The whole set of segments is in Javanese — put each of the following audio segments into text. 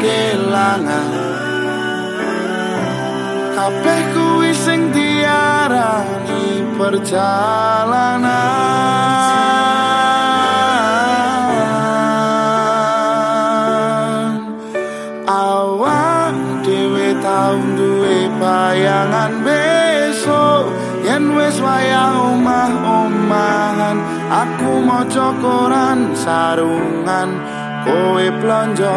kelangan. Kabeh kuwi sing diarani perjalanan. Awak dhewe tau duwe bayangan besok yen wis wayah omah-omahan. Aku maca koran sarungan, kowe blonjo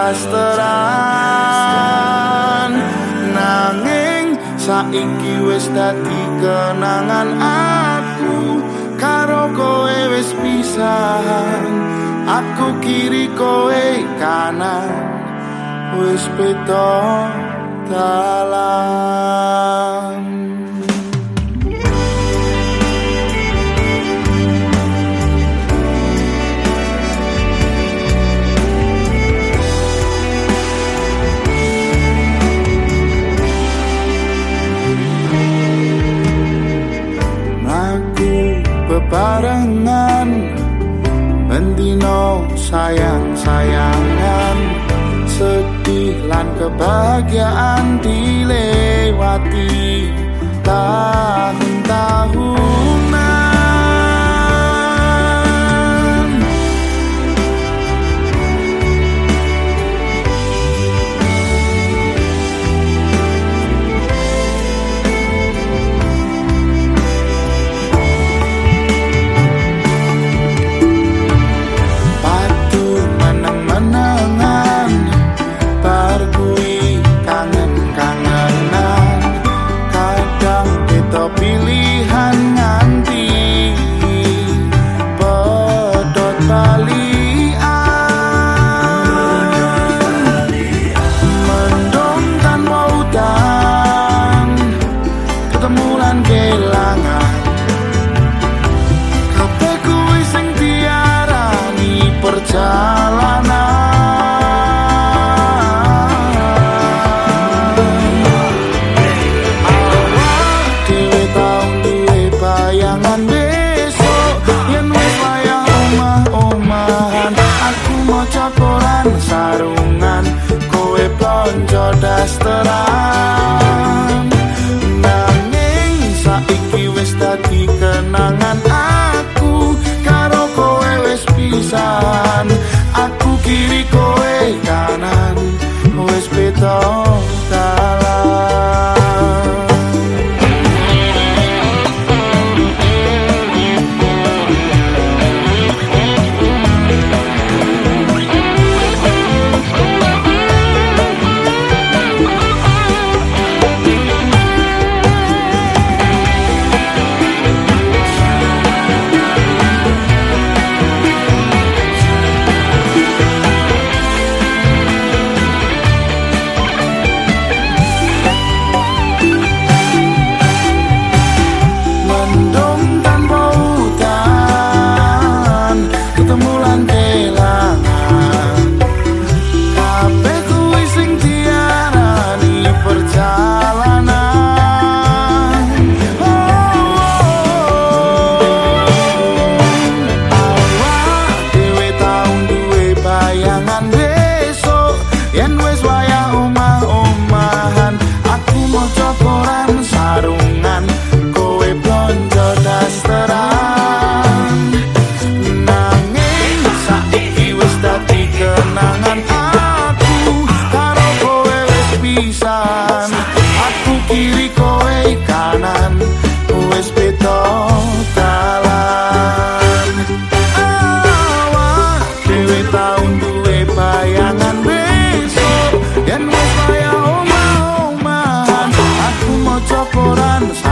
dasteran. Nanging saiki wis dadi kenangan, aku karo kowe wis pisahan. Aku kiri kowe kanan, wis beda dalan. Bebarengan bendino sayang-sayangan, sedih lan kebahagiaan dilewati tahun-tahunan. Pilihan nganti pedot balian, mendung tanpa udan, ketemu lan kelangan. Kabeh kuwi sing diarani perjalanan. Sarungan, kowe blonjo dasteran. Nanging saiki wis dadi kenangan, aku karo kowe wis pisahan. Aku kiri kowe kanan, wis beda dalan. Aku kiri kowe kanan, wis beda dalan. Awak dhewe tau duwe bayangan besok yen wis kaya omah-omahan. Aku maca koran